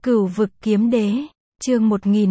Cửu vực kiếm đế, chương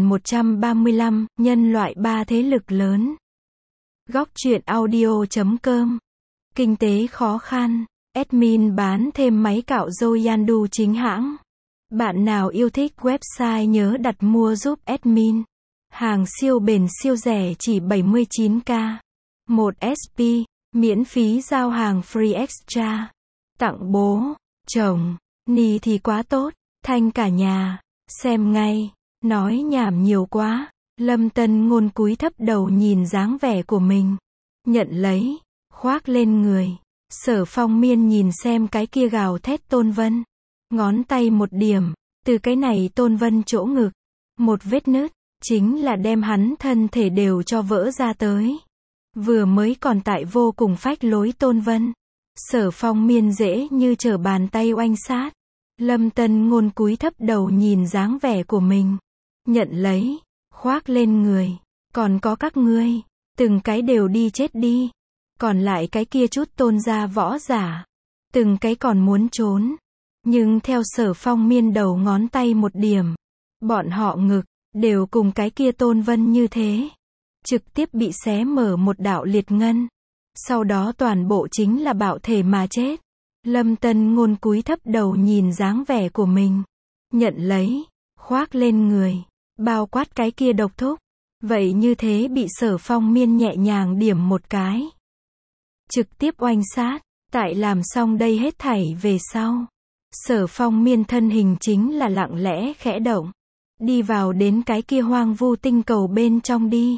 1135, nhân loại ba thế lực lớn. Góc truyện audio.com. Kinh tế khó khăn, admin bán thêm máy cạo râu Yandu chính hãng. Bạn nào yêu thích website nhớ đặt mua giúp admin. Hàng siêu bền siêu rẻ chỉ 79k. 1 SP, miễn phí giao hàng free extra. Tặng bố, chồng, ni thì quá tốt, thanh cả nhà. Xem ngay, nói nhảm nhiều quá. Lâm Tân Ngôn cúi thấp đầu nhìn dáng vẻ của mình. Nhận lấy, khoác lên người. Sở Phong Miên nhìn xem cái kia gào thét Tôn Vân. Ngón tay một điểm, từ cái này Tôn Vân chỗ ngực. Một vết nứt, chính là đem hắn thân thể đều cho vỡ ra tới. Vừa mới còn tại vô cùng phách lối Tôn Vân. Sở Phong Miên dễ như trở bàn tay oanh sát. Lâm Tân Ngôn cúi thấp đầu nhìn dáng vẻ của mình. Nhận lấy, khoác lên người. Còn có các ngươi, từng cái đều đi chết đi. Còn lại cái kia chút tôn gia võ giả, từng cái còn muốn trốn. Nhưng theo Sở Phong Miên đầu ngón tay một điểm, bọn họ ngực, đều cùng cái kia Tôn Vân như thế. Trực tiếp bị xé mở một đạo liệt ngân. Sau đó toàn bộ chính là bạo thể mà chết. Lâm Tân Ngôn cúi thấp đầu nhìn dáng vẻ của mình. Nhận lấy, khoác lên người. Bao quát cái kia độc thúc. Vậy như thế bị Sở Phong Miên nhẹ nhàng điểm một cái. Trực tiếp oanh sát. Tại làm xong đây hết thảy về sau. Sở Phong Miên thân hình chính là lặng lẽ khẽ động. Đi vào đến cái kia hoang vu tinh cầu bên trong đi.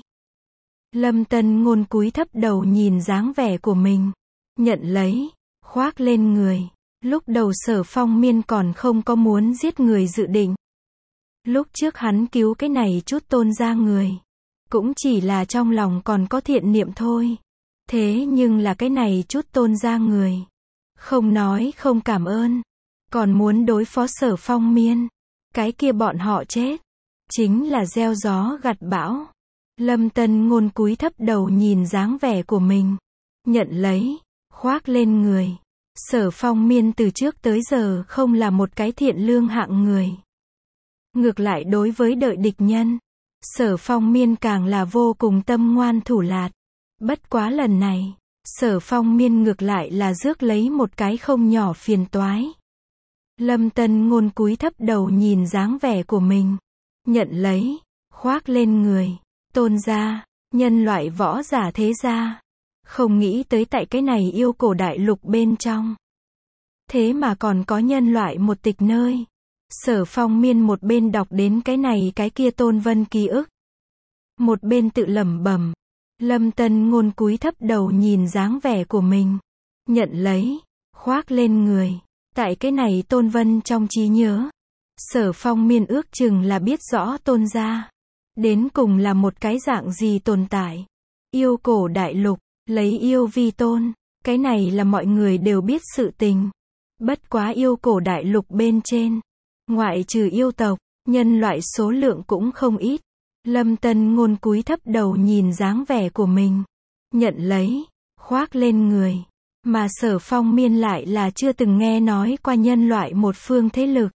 Lâm Tân Ngôn cúi thấp đầu nhìn dáng vẻ của mình. Nhận lấy, khoác lên người. Lúc đầu Sở Phong Miên còn không có muốn giết người dự định. Lúc trước hắn cứu cái này chút tôn gia người. Cũng chỉ là trong lòng còn có thiện niệm thôi. Thế nhưng là cái này chút tôn gia người. Không nói không cảm ơn. Còn muốn đối phó Sở Phong Miên. Cái kia bọn họ chết. Chính là gieo gió gặt bão. Lâm Tân Ngôn cúi thấp đầu nhìn dáng vẻ của mình. Nhận lấy, khoác lên người. Sở Phong Miên từ trước tới giờ không là một cái thiện lương hạng người. Ngược lại đối với đợi địch nhân, Sở Phong Miên càng là vô cùng tâm ngoan thủ lạt. Bất quá lần này, Sở Phong Miên ngược lại là rước lấy một cái không nhỏ phiền toái. Lâm Tân Ngôn cúi thấp đầu nhìn dáng vẻ của mình. Nhận lấy, khoác lên người. Tôn gia, nhân loại võ giả thế gia. Không nghĩ tới tại cái này yêu cổ đại lục bên trong. Thế mà còn có nhân loại một tịch nơi. Sở Phong Miên một bên đọc đến cái này cái kia Tôn Vân ký ức. Một bên tự lẩm bẩm. Lâm Tân Ngôn cúi thấp đầu nhìn dáng vẻ của mình. Nhận lấy, khoác lên người. Tại cái này Tôn Vân trong trí nhớ. Sở Phong Miên ước chừng là biết rõ Tôn gia. Đến cùng là một cái dạng gì tồn tại. Yêu cổ đại lục, lấy yêu vi tôn. Cái này là mọi người đều biết sự tình. Bất quá yêu cổ đại lục bên trên. Ngoại trừ yêu tộc, nhân loại số lượng cũng không ít. Lâm Tân Ngôn cúi thấp đầu nhìn dáng vẻ của mình. Nhận lấy, khoác lên người. Mà Sở Phong Miên lại là chưa từng nghe nói qua nhân loại một phương thế lực.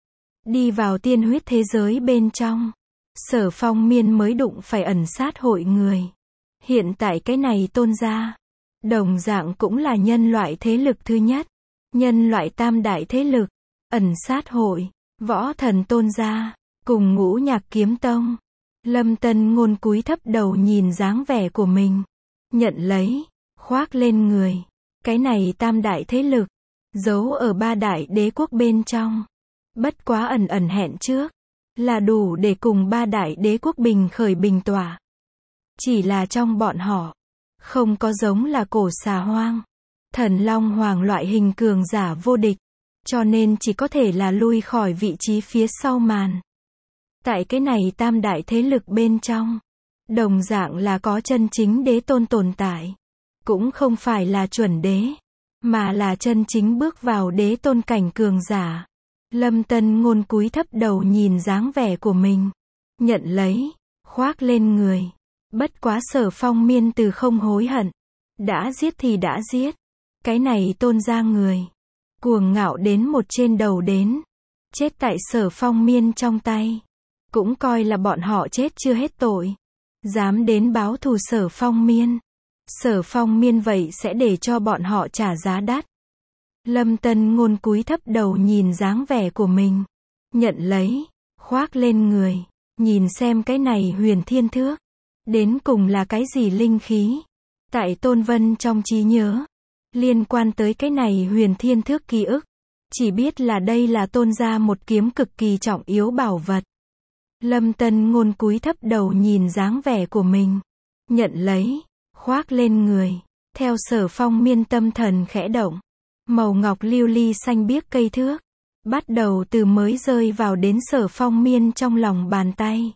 Đi vào tiên huyết thế giới bên trong. Sở Phong Miên mới đụng phải ẩn sát hội người. Hiện tại cái này tôn gia. Đồng dạng cũng là nhân loại thế lực thứ nhất. Nhân loại tam đại thế lực. Ẩn sát hội, võ thần tôn gia, cùng Ngũ Nhạc Kiếm Tông. Lâm Tân Ngôn cúi thấp đầu nhìn dáng vẻ của mình. Nhận lấy, khoác lên người. Cái này tam đại thế lực. Giấu ở ba đại đế quốc bên trong. Bất quá ẩn ẩn hẹn trước. Là đủ để cùng ba đại đế quốc bình khởi bình tỏa. Chỉ là trong bọn họ. Không có giống là cổ xà hoang. Thần long hoàng loại hình cường giả vô địch. Cho nên chỉ có thể là lui khỏi vị trí phía sau màn. Tại cái này tam đại thế lực bên trong. Đồng dạng là có chân chính đế tôn tồn tại. Cũng không phải là chuẩn đế. Mà là chân chính bước vào đế tôn cảnh cường giả. Lâm Tân Ngôn cúi thấp đầu nhìn dáng vẻ của mình. Nhận lấy, khoác lên người. Bất quá Sở Phong Miên từ không hối hận. Đã giết thì đã giết. Cái này tôn gia người. Cuồng ngạo đến một trên đầu đến. chết tại Sở Phong Miên trong tay. Cũng coi là bọn họ chết chưa hết tội. Dám đến báo thù Sở Phong Miên. Sở Phong Miên vậy sẽ để cho bọn họ trả giá đắt. Lâm Tân Ngôn cúi thấp đầu nhìn dáng vẻ của mình. Nhận lấy, khoác lên người. Nhìn xem cái này Huyền Thiên Thước. Đến cùng là cái gì linh khí. Tại Tôn Vân trong trí nhớ. Liên quan tới cái này Huyền Thiên Thước ký ức. Chỉ biết là đây là Tôn gia một kiếm cực kỳ trọng yếu bảo vật. Lâm Tân Ngôn cúi thấp đầu nhìn dáng vẻ của mình. Nhận lấy, khoác lên người. Theo Sở Phong Miên tâm thần khẽ động. Màu ngọc lưu ly xanh biếc cây thước. Bắt đầu từ mới rơi vào đến Sở Phong Miên trong lòng bàn tay.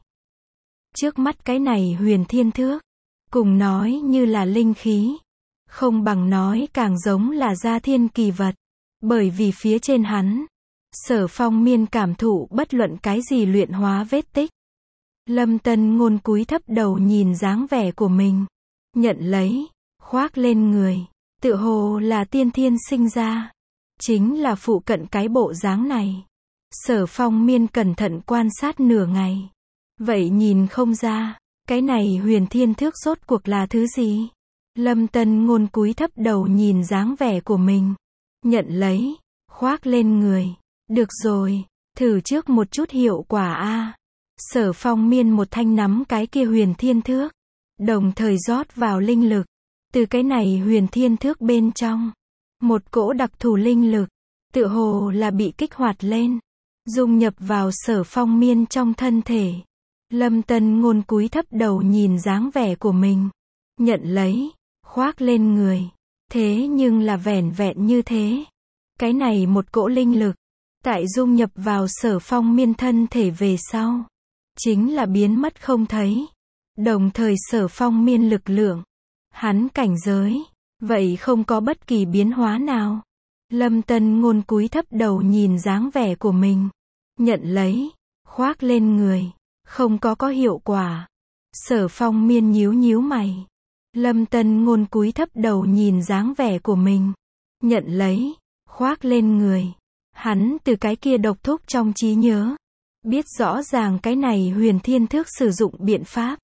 Trước mắt cái này Huyền Thiên Thước. Cùng nói như là linh khí. Không bằng nói càng giống là gia thiên kỳ vật. Bởi vì phía trên hắn. Sở Phong Miên cảm thụ bất luận cái gì luyện hóa vết tích. Lâm Tân Ngôn cúi thấp đầu nhìn dáng vẻ của mình. Nhận lấy, khoác lên người. Tựa hồ là tiên thiên sinh ra. Chính là phụ cận cái bộ dáng này. Sở Phong Miên cẩn thận quan sát nửa ngày. Vậy nhìn không ra, cái này Huyền Thiên Thước rốt cuộc là thứ gì? Lâm Tân Ngôn cúi thấp đầu nhìn dáng vẻ của mình. Nhận lấy, khoác lên người. Được rồi, thử trước một chút hiệu quả a. Sở Phong Miên một thanh nắm cái kia Huyền Thiên Thước. Đồng thời rót vào linh lực. Từ cái này Huyền Thiên Thước bên trong. Một cỗ đặc thù linh lực. Tựa hồ là bị kích hoạt lên. Dung nhập vào Sở Phong Miên trong thân thể. Lâm Tân Ngôn cúi thấp đầu nhìn dáng vẻ của mình. Nhận lấy, khoác lên người. Thế nhưng là vẻn vẹn như thế. Cái này một cỗ linh lực. Tại dung nhập vào Sở Phong Miên thân thể về sau. Chính là biến mất không thấy. Đồng thời Sở Phong Miên lực lượng. Hắn cảnh giới. Vậy không có bất kỳ biến hóa nào. Lâm Tân Ngôn cúi thấp đầu nhìn dáng vẻ của mình. Nhận lấy, khoác lên người. Không có hiệu quả. Sở Phong Miên nhíu nhíu mày. Lâm Tân Ngôn cúi thấp đầu nhìn dáng vẻ của mình. Nhận lấy, khoác lên người. Hắn từ cái kia độc thúc trong trí nhớ. Biết rõ ràng cái này Huyền Thiên Thước sử dụng biện pháp.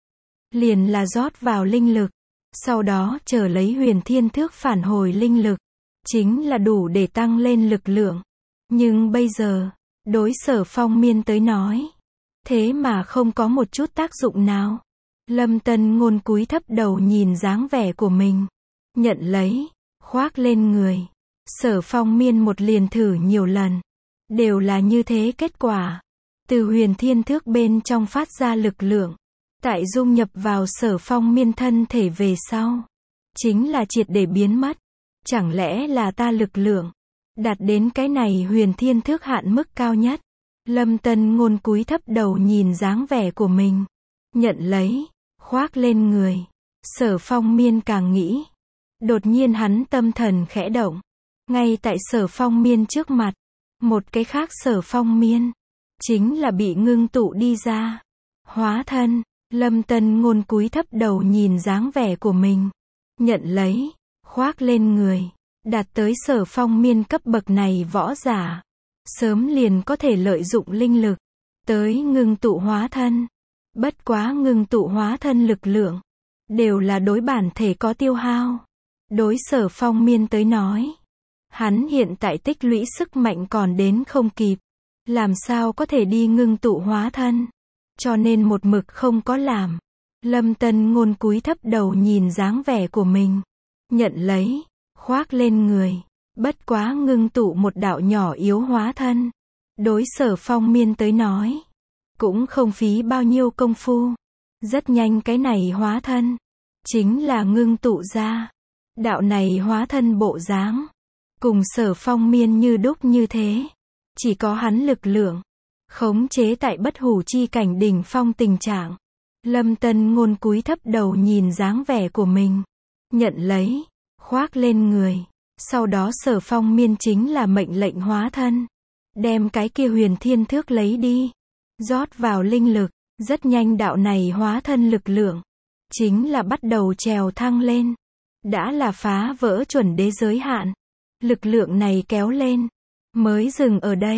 Liền là rót vào linh lực. Sau đó chờ lấy Huyền Thiên Thước phản hồi linh lực. Chính là đủ để tăng lên lực lượng. Nhưng bây giờ, đối Sở Phong Miên tới nói. Thế mà không có một chút tác dụng nào. Lâm Tân Ngôn cúi thấp đầu nhìn dáng vẻ của mình. Nhận lấy, khoác lên người. Sở Phong Miên một liền thử nhiều lần. Đều là như thế kết quả. Từ Huyền Thiên Thước bên trong phát ra lực lượng. Tại dung nhập vào Sở Phong Miên thân thể về sau. Chính là triệt để biến mất. Chẳng lẽ là ta lực lượng. Đạt đến cái này Huyền Thiên Thước hạn mức cao nhất. Lâm Tân Ngôn cúi thấp đầu nhìn dáng vẻ của mình. Nhận lấy, khoác lên người. Sở Phong Miên càng nghĩ. Đột nhiên hắn tâm thần khẽ động. Ngay tại Sở Phong Miên trước mặt. Một cái khác Sở Phong Miên. Chính là bị ngưng tụ đi ra. Hóa thân. Lâm Tân Ngôn cúi thấp đầu nhìn dáng vẻ của mình. Nhận lấy, khoác lên người. Đạt tới Sở Phong Miên cấp bậc này võ giả. Sớm liền có thể lợi dụng linh lực. Tới ngưng tụ hóa thân. Bất quá ngưng tụ hóa thân lực lượng. Đều là đối bản thể có tiêu hao. Đối Sở Phong Miên tới nói. Hắn hiện tại tích lũy sức mạnh còn đến không kịp. Làm sao có thể đi ngưng tụ hóa thân. Cho nên một mực không có làm. Lâm Tân Ngôn cúi thấp đầu nhìn dáng vẻ của mình. Nhận lấy, khoác lên người. Bất quá ngưng tụ một đạo nhỏ yếu hóa thân. Đối Sở Phong Miên tới nói. Cũng không phí bao nhiêu công phu. Rất nhanh cái này hóa thân. Chính là ngưng tụ ra. Đạo này hóa thân bộ dáng. Cùng Sở Phong Miên như đúc như thế. Chỉ có hắn lực lượng. Khống chế tại bất hủ chi cảnh đỉnh phong tình trạng. Lâm Tân Ngôn cúi thấp đầu nhìn dáng vẻ của mình. Nhận lấy, khoác lên người. Sau đó Sở Phong Miên chính là mệnh lệnh hóa thân. Đem cái kia Huyền Thiên Thước lấy đi. Rót vào linh lực. Rất nhanh đạo này hóa thân lực lượng. Chính là bắt đầu trèo thăng lên. Đã là phá vỡ chuẩn đế giới hạn. Lực lượng này kéo lên. Mới dừng ở đây.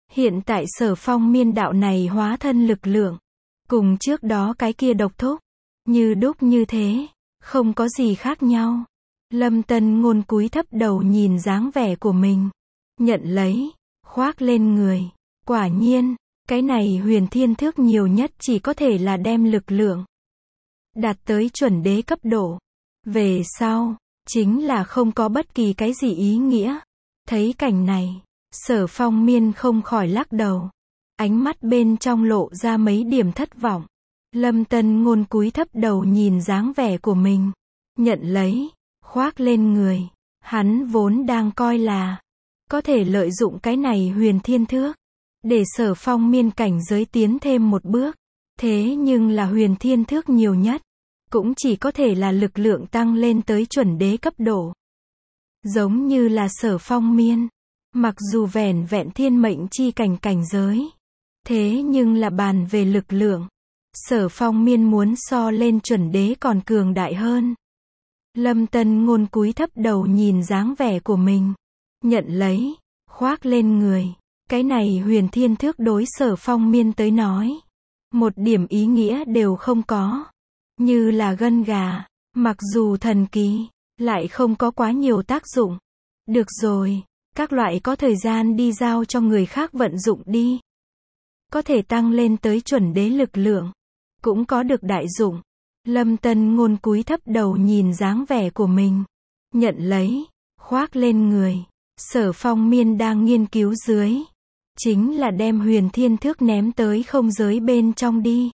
Hiện tại Sở Phong Miên đạo này hóa thân lực lượng, cùng trước đó cái kia độc thúc, như đúc như thế, không có gì khác nhau. Lâm Tân Ngôn cúi thấp đầu nhìn dáng vẻ của mình, nhận lấy, khoác lên người. Quả nhiên, cái này huyền thiên thước nhiều nhất chỉ có thể là đem lực lượng đạt tới chuẩn đế cấp độ. Về sau, chính là không có bất kỳ cái gì ý nghĩa. Thấy cảnh này, Sở Phong Miên không khỏi lắc đầu. Ánh mắt bên trong lộ ra mấy điểm thất vọng. Lâm Tân Ngôn cúi thấp đầu nhìn dáng vẻ của mình, nhận lấy, khoác lên người. Hắn vốn đang coi là có thể lợi dụng cái này huyền thiên thước để Sở Phong Miên cảnh giới tiến thêm một bước. Thế nhưng là huyền thiên thước nhiều nhất cũng chỉ có thể là lực lượng tăng lên tới chuẩn đế cấp độ. Giống như là Sở Phong Miên, mặc dù vẻn vẹn thiên mệnh chi cảnh cảnh giới, thế nhưng là bàn về lực lượng, Sở Phong Miên muốn so lên chuẩn đế còn cường đại hơn. Lâm Tân Ngôn cúi thấp đầu nhìn dáng vẻ của mình, nhận lấy, khoác lên người. Cái này huyền thiên thước đối Sở Phong Miên tới nói, một điểm ý nghĩa đều không có. Như là gân gà, mặc dù thần kỳ, lại không có quá nhiều tác dụng. Được rồi, các loại có thời gian đi giao cho người khác vận dụng đi. Có thể tăng lên tới chuẩn đế lực lượng, cũng có được đại dụng. Lâm Tân Ngôn cúi thấp đầu nhìn dáng vẻ của mình, nhận lấy, khoác lên người. Sở Phong Miên đang nghiên cứu dưới, chính là đem huyền thiên thước ném tới không giới bên trong đi.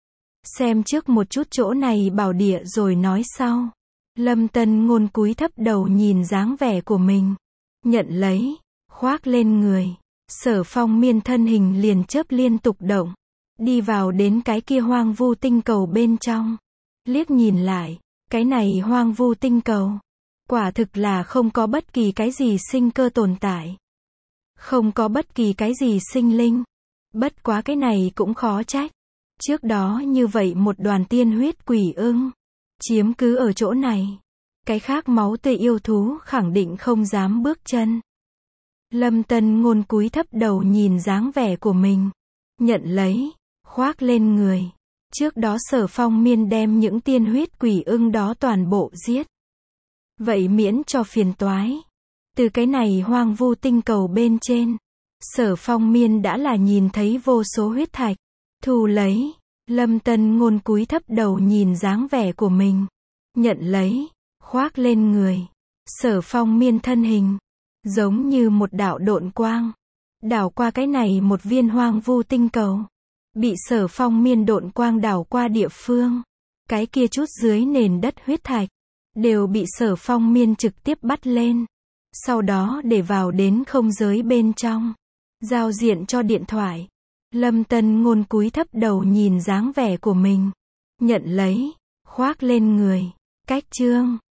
Xem trước một chút chỗ này bảo địa rồi nói sau. Lâm Tân Ngôn cúi thấp đầu nhìn dáng vẻ của mình, nhận lấy, khoác lên người. Sở Phong Miên thân hình liền chớp liên tục động, đi vào đến cái kia hoang vu tinh cầu bên trong. Liếc nhìn lại, cái này hoang vu tinh cầu, quả thực là không có bất kỳ cái gì sinh cơ tồn tại. Không có bất kỳ cái gì sinh linh. Bất quá cái này cũng khó trách. Trước đó như vậy một đoàn tiên huyết quỷ ưng chiếm cứ ở chỗ này, cái khác máu tươi yêu thú khẳng định không dám bước chân. Lâm Tân Ngôn cúi thấp đầu nhìn dáng vẻ của mình, nhận lấy, khoác lên người. Trước đó Sở Phong Miên đem những tiên huyết quỷ ưng đó toàn bộ giết. Vậy miễn cho phiền toái. Từ cái này hoang vu tinh cầu bên trên, Sở Phong Miên đã là nhìn thấy vô số huyết thạch. Thu lấy. Lâm Tân Ngôn cúi thấp đầu nhìn dáng vẻ của mình, nhận lấy, khoác lên người. Sở Phong Miên thân hình, giống như một đạo độn quang, đảo qua cái này một viên hoang vu tinh cầu. Bị Sở Phong Miên độn quang đảo qua địa phương, cái kia chút dưới nền đất huyết thạch, đều bị Sở Phong Miên trực tiếp bắt lên. Sau đó để vào đến không giới bên trong, giao diện cho điện thoại. Lâm Tân Ngôn cúi thấp đầu nhìn dáng vẻ của mình, nhận lấy, khoác lên người. Cách chương